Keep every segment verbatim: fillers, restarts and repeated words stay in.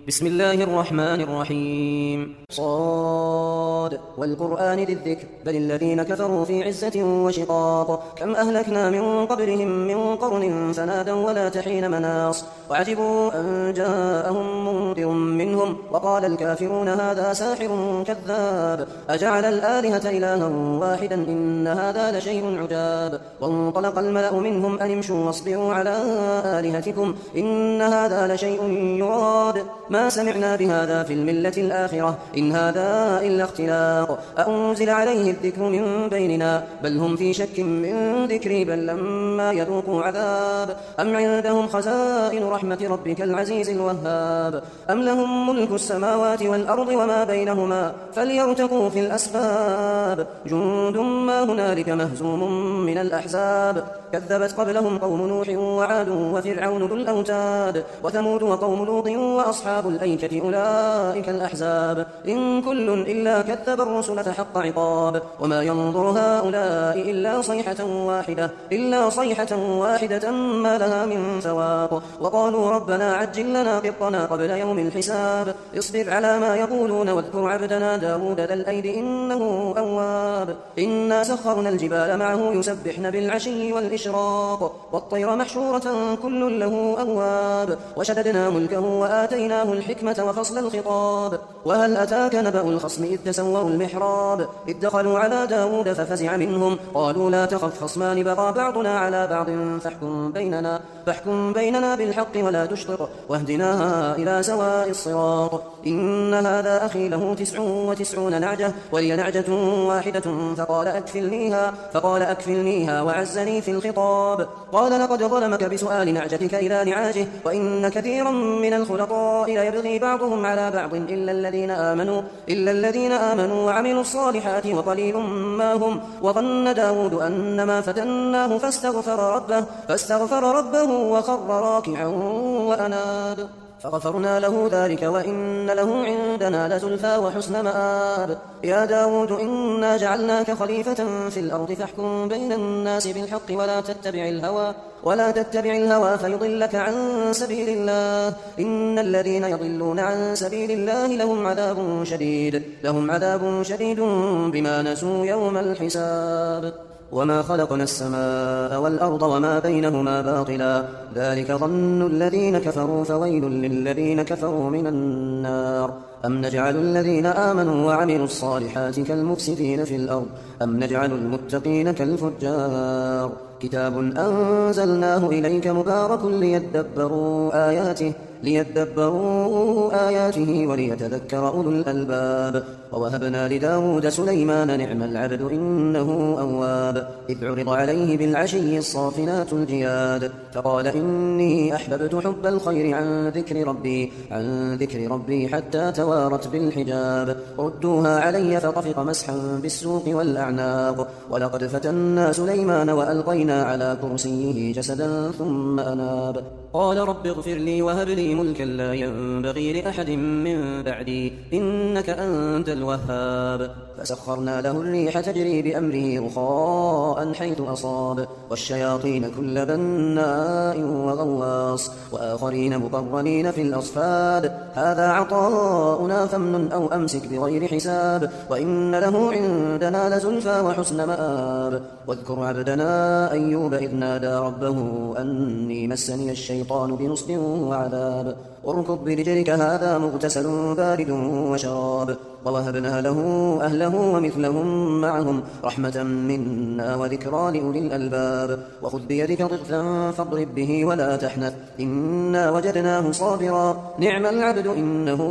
بسم الله الرحمن الرحيم. صاد والقرآن ذي الذكر بل الذين كفروا في عزة وشقاق كم أهلكنا من قبلهم من قرن فنادوا ولا تحين مناص وعجبوا أن جاءهم منذر منهم وقال الكافرون هذا ساحر كذاب أجعل الآلهة إلها واحدا إن هذا لشيء عجاب وانطلق الملأ منهم أن امشوا واصبروا على آلهتكم إن هذا لشيء يراد ما سمعنا بهذا في الملة الآخرة إن هذا إلا اختلاق أأنزل عليه الذكر من بيننا بل هم في شك من ذكري بل لما يذوقوا عذاب أم عندهم خزائن رحمة ربك العزيز الوهاب أم لهم ملك السماوات والأرض وما بينهما فليرتقوا في الأسباب جند ما هنالك مهزوم من الأحزاب كذبت قبلهم قوم نوح وعاد وفرعون ذو الأوتاد وثمود وقوم لوط وأصحاب الأيكة أولئك الأحزاب إن كل إلا كذب الرسل فحق عقاب وما ينظر هؤلاء إلا صيحة واحدة إلا صيحة واحدة ما لها من فواق وقالوا ربنا عجل لنا قطنا قبل يوم الحساب اصبر على ما يقولون واذكر عبدنا داود ذا الأيد إنه أواب إنا سخرنا الجبال معه يسبحن بالعشي والإشراق والطير محشورة كل له أواب وشددنا ملكه وآتيناه الحكمة وفصل الخطاب وهل أتاك نبأ الخصم إذ تسوروا المحراب إذ دخلوا على داود ففزع منهم قالوا لا تخف خصمان بغى بعضنا على بعض فاحكم بيننا, فاحكم بيننا بالحق ولا تشطط واهدنا إلى سواء الصراط إن هذا أخي له تسع وتسعون نعجة ولي نعجة واحدة فقال أكفلنيها, فقال أكفلنيها وعزني في الخطاب قال لقد ظلمك بسؤال نعجتك إلى نعاجه وإن كثيرا من الخلطاء ليبغي بعضهم على بعض إلا الذين آمنوا, إلا الذين آمنوا وعملوا الصالحات وقليل ما هم وظن داود أن ما فتناه فاستغفر ربه, فاستغفر ربه وخر راكعا وأناب فغفرنا له ذلك وإن له عندنا لزلفى وحسن مآب يا داود إنا جعلناك خليفة في الأرض فاحكم بين الناس بالحق ولا تتبع الهوى ولا تتبع الهوى فيضلك عن سبيل الله إن الذين يضلون عن سبيل الله لهم عذاب شديد لهم عذاب شديد بما نسوا يوم الحساب وما خلقنا السماء والأرض وما بينهما باطلا ذلك ظن الذين كفروا فويل للذين كفروا من النار أم نجعل الذين آمنوا وعملوا الصالحات كالمفسدين في الأرض أم نجعل المتقين كالفجار كتاب أنزلناه إليك مبارك ليدبروا آياته ليدبروا آياته وليتذكر أولو الألباب ووهبنا لداود سليمان نعم العبد إنه أواب إذ عرض عليه بالعشي الصافنات الجياد فقال إني أحببت حب الخير عن ذكر ربي عن ذكر ربي حتى توارت بالحجاب ردوها علي فطفق مسحا بالسوق والأعناق ولقد فتنا سليمان وألقينا على كرسيه جسدا ثم أناب قال رب اغفر لي وهب لي ملكا لا ينبغي لأحد من بعدي إنك أنت الوهاب فسخرنا له الريح تجري بأمره رخاء حيث أصاب والشياطين كل بناء وغواص وآخرين مقرنين في الأصفاد هذا عطاؤنا فامنن أو أمسك بغير حساب وإن له عندنا لزلفى وحسن مآب واذكر عبدنا أيوب إذ نادى ربه أني مسني الشيطان بنصب وعذاب اركض برجلك هذا مغتسل بارد وشراب ووهبنا له أهله ومثلهم معهم رحمة منا وذكرى لأولي الألباب وخذ بيدك ضغثا فاضرب به ولا تحنث إنا وجدناه صابرا نعم العبد إنه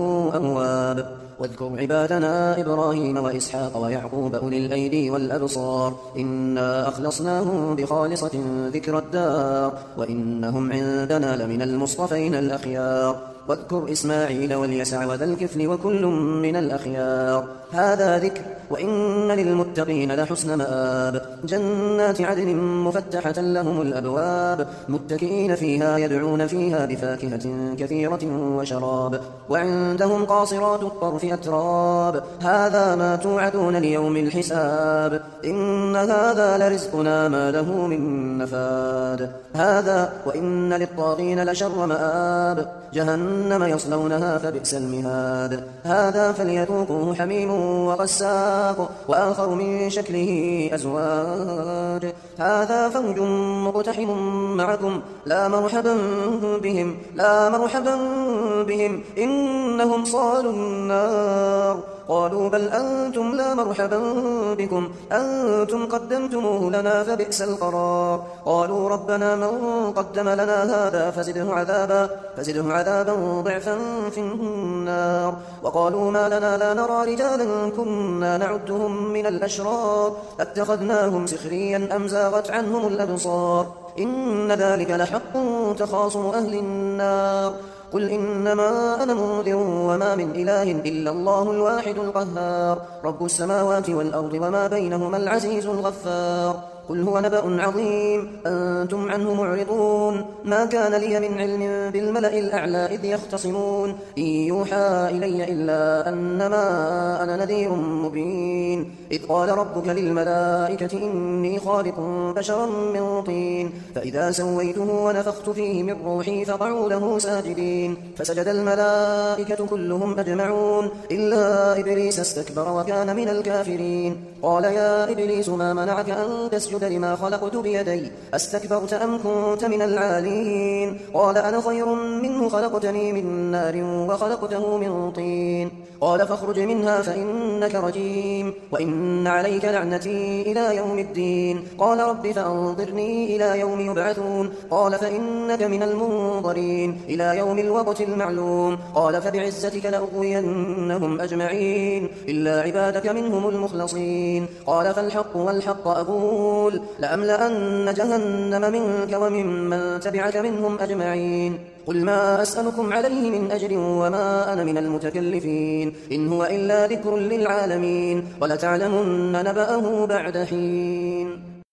أواب واذكر عبادنا إبراهيم وإسحاق ويعقوب أولي الأيدي والأبصار إنا أخلصناهم بخالصة ذكر الدار وإنهم عندنا لمن المصطفين الأخيار واذكر إسماعيل واليسع وذا الكفل وكل من الأخيار هذا ذكر وإن للمتقين لحسن مآب جنات عدن مفتحة لهم الأبواب متكئين فيها يدعون فيها بفاكهة كثيرة وشراب وعندهم قاصرات الطرف أتراب هذا ما توعدون ليوم الحساب إن هذا لرزقنا ما له من نفاد هذا وإن للطاغين لشر مآب جهنم جهنم يصلونها فبئس المهاد هذا فليذوقوه حميم وغساق وآخر من شكله أزواج هذا فوج مقتحم معكم لا مرحبا بهم لا مرحبا بهم إنهم صالوا النار قالوا بل أنتم لا مرحبا بكم أنتم قدمتموه لنا فبئس القرار قالوا ربنا من قدم لنا هذا فزده عذابا فزده عذابا ضعفا في النار وقالوا ما لنا لا نرى رجالا كنا نعدهم من الأشرار اتخذناهم سخريا أم زاغت عنهم الأبصار إن ذلك لحق تخاصم أهل النار قل إنما أنا منذر وما من إله إلا الله الواحد القهار رب السماوات والأرض وما بينهما العزيز الغفار قل هو نبأ عظيم أنتم عنه معرضون ما كان لي من علم بالملأ الأعلى إذ يختصمون إن يوحى إلي إلا أنما أنا نذير مبين إذ قال ربك للملائكة إني خالق بشرا من طين فإذا سويته ونفخت فيه من روحي فقعوا له ساجدين فسجد الملائكة كلهم أجمعون إلا إبليس استكبر وكان من الكافرين قال يا إبليس ما منعك أن تسجد لما خلقت بيدي أستكبرت أم كنت من العالين قال أنا خير منه خلقتني من نار وخلقته من طين قال فاخرج منها فإنك رجيم وإن عليك لعنتي إلى يوم الدين قال رب فأنظرني إلى يوم يبعثون قال فإنك من المنظرين إلى يوم الوقت المعلوم قال فبعزتك لأغوينهم أجمعين إلا عبادك منهم المخلصين قال فالحق والحق أقول لأملأن جهنم منك وممن تبعك منهم أجمعين قل ما أسألكم عليه من أجر وما أنا من المتكلفين إن هو إلا ذكر للعالمين ولتعلمن نبأه بعد حين